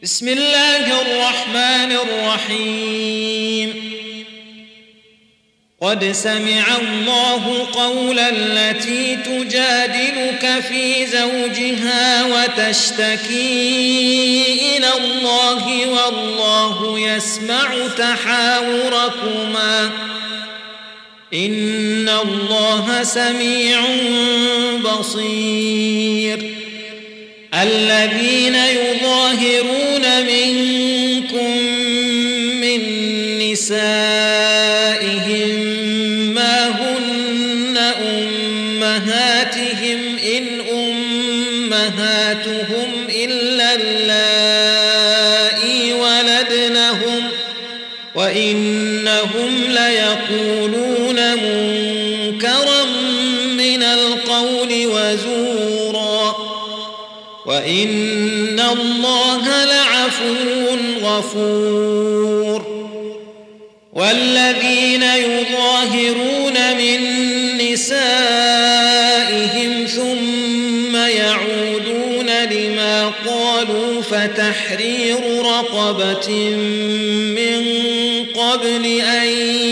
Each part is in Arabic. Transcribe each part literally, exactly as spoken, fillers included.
بسم الله الرحمن الرحيم قد سمع الله قول التي تجادلك في زوجها وتشتكي إلى الله والله يسمع تحاوركما إن الله سميع بصير الذين يظاهرون منكم من نسائهم ما هن أمهاتهم إن أمهاتهم إلا اللائي ولدنهم وإنهم ليقولون منكرا من القول وزورا وإن الله لعفو غفور والذين يظاهرون من نسائهم ثم يعودون لما قالوا فتحرير رقبة من قبل أن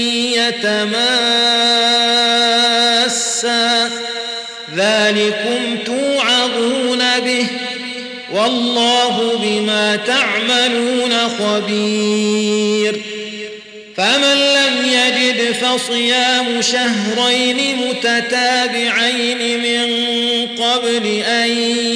يتماسا ذلكم توعظون به والله بما تعملون خبير فمن لم يجد فصيام شهرين متتابعين من قبل أن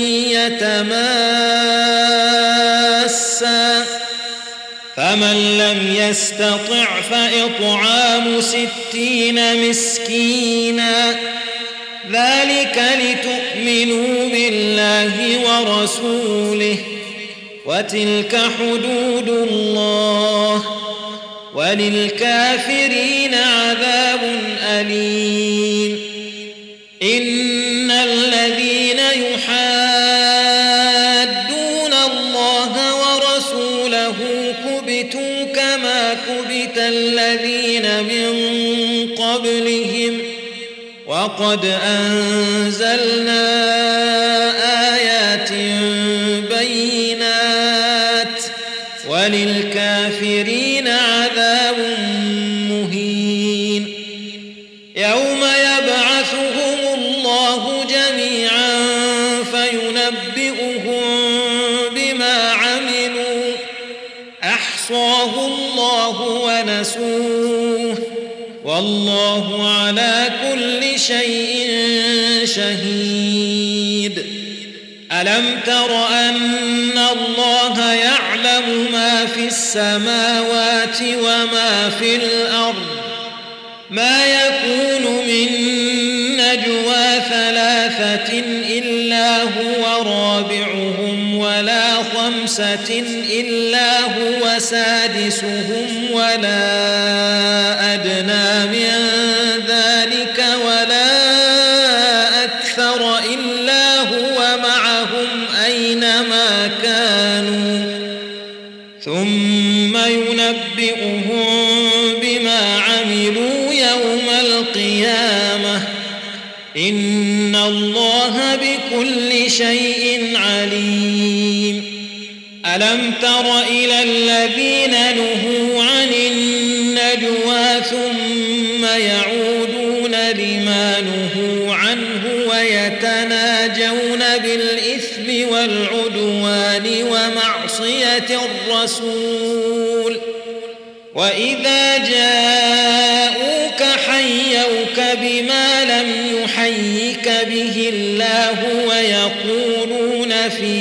يتماسا فمن لم يستطع فإطعام ستين مسكينا ذلك لتؤمنوا بالله ورسوله وتلك حدود الله وللكافرين عذاب أليم إن الذين يحادون الله ورسوله كبتوا كما كبت الذين من قبلهم وقد أنزلنا آيات بينات وللكافرين عذاب مهين يوم يبعثهم الله جميعا فينبئهم بما عملوا أحصاه الله ونسوه والله على كل شيء شهيد ألم تر أن الله يعلم ما في السماوات وما في الأرض ما يكون من نجوى ثلاثة إلا هو رابعهم ولا خمسة إلا هو سادسهم ولا أدنى من ذلك ولا أكثر إلا هو معهم أينما كانوا ثم ينبئهم بما عملوا يوم القيامة إن الله بكل شيء عليم ألم تر إلى الذين نهوا عن النجوى ثم يعودون لما نهوا عنه ويتناجون بالإثم والعدوان ومعصية الرسول وإذا جاءوك حيوك بما لم يحيك به الله ويقولون في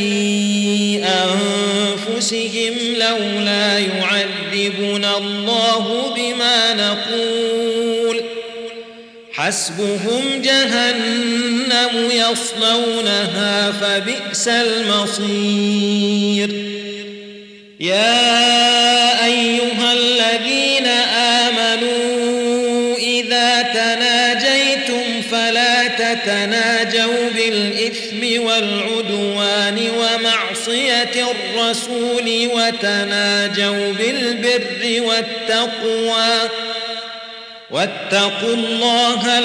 أنفسهم لولا يعذبنا الله بما نقول حسبهم جهنم يصلونها فبئس المصير يا أيها الذين آمنوا إذا تناجيتم فلا تتناجوا بالإثم والعدوان ومعصية الرسول وتناجوا بالبر والتقوى واتقوا الله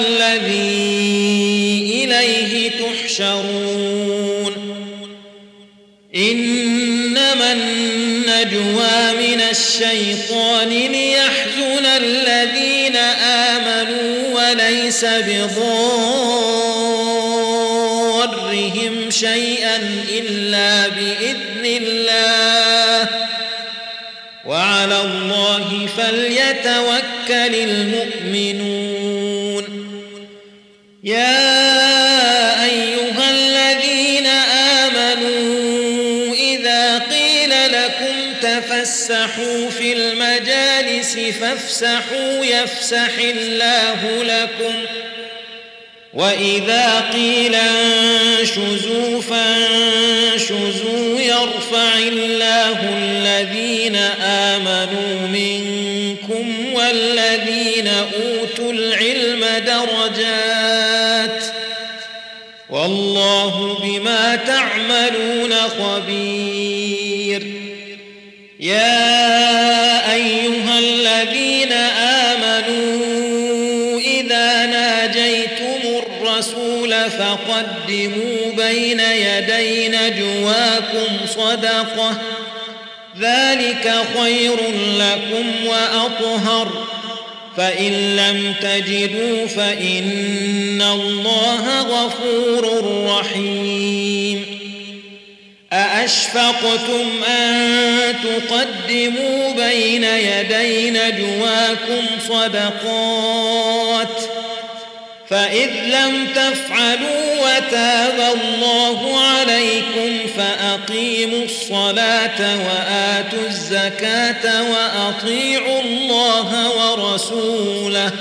الذي إليه تحشرون إنما النجوى من الشيطان ليحزن الذين آمنوا وليس بضارهم شيئا إلا بإذن الله وعلى الله فليتوكل المؤمنون. يا أيها الذين آمنوا إذا قيل لكم تفسحوا في المجالس فافسحوا يفسح الله لكم وإذا قيل انشزوا فانشزوا يرفع الله الذين آمنوا منكم والذين أوتوا العلم درجات والله بما تعملون خبير. يا أيها الذين آمنوا إذا ناجيتم الرسول فقدموا بين يدي نجواكم صدقة ذلك خير لكم وأطهر فإن لم تجدوا فإن الله غفور رحيم. أأشفقتم أن تقدموا بين يدي نجواكم صدقات فإذ لم تفعلوا وتاب الله عليكم فأقيموا الصلاة وآتوا الزكاة وأطيعوا الله ورسوله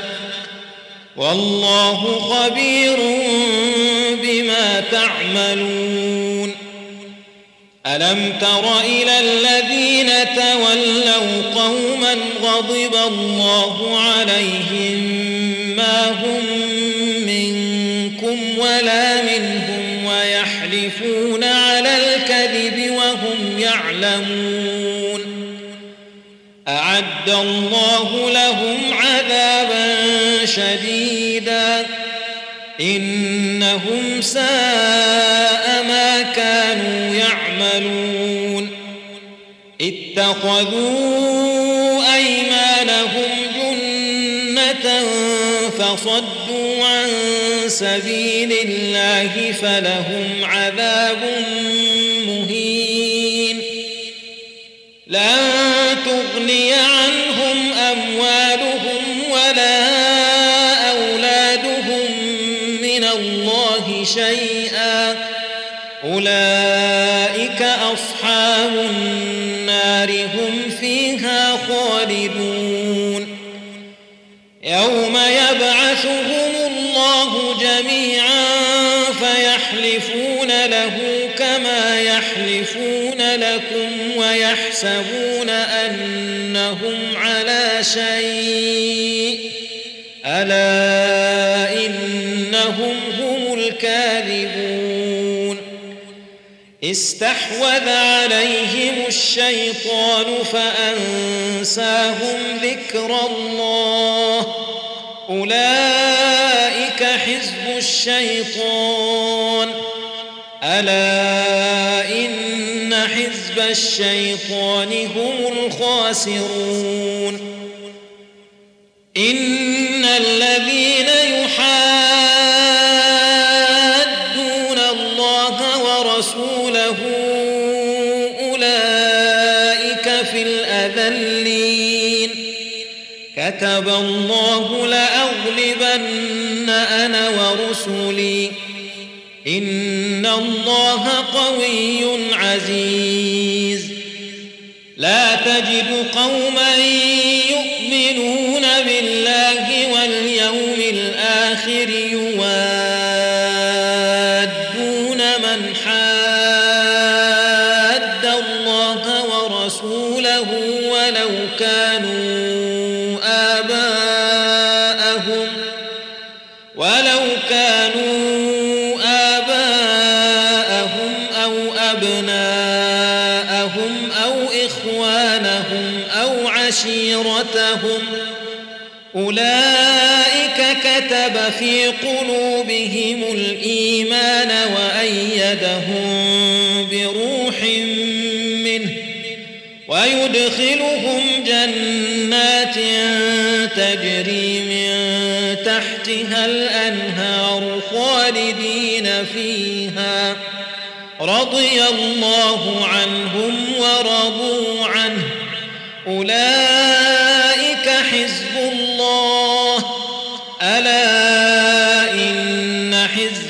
والله خبير بما تعملون. ألم تر إلى الذين تولوا قوما غضب الله عليهم ما هم منكم ولا منهم ويحلفون على الكذب وهم يعلمون أعد الله لهم عذابا شديدا إنهم ساء ما كانوا يعملون. اتخذوا أيمانهم جنة فصدوا عن سبيل الله فلهم عذاب مهين. لن تغني عنهم أموالهم ولا أولادهم من الله شيئا أولئك أصحاب النار هم فيها خالدون. يوم يبعثهم الله جميعا فيحلفون له كما يحلفون لكم ويحسبون أنهم على شيء ألا إنهم هم الكاذبون. استحوذ عليهم الشيطان فأنساهم ذكر الله أولئك حزب الشيطان ألا إن حزب الشيطان هم الخاسرون. إن الذين يحادون الله ورسوله أولئك في الأذلين كتب الله لأغلبن أنا ورسلي إن الله قوي عزيز. لا تجد قوما يؤمنون بالله واليوم الآخر يوادون من حاد الله ورسوله ولو كانوا آباءهم ولو كانوا آباءهم أو أبناءهم أو إخوانهم أو عشيرتهم أولئك كتب في قلوبهم الإيمان وأيدهم بروح منه ويدخلهم جنات تجري من تحتها الأنهار خالدين فيها رضي الله عنهم ورضوا عنه أولئك حزب الله ألا إن حزب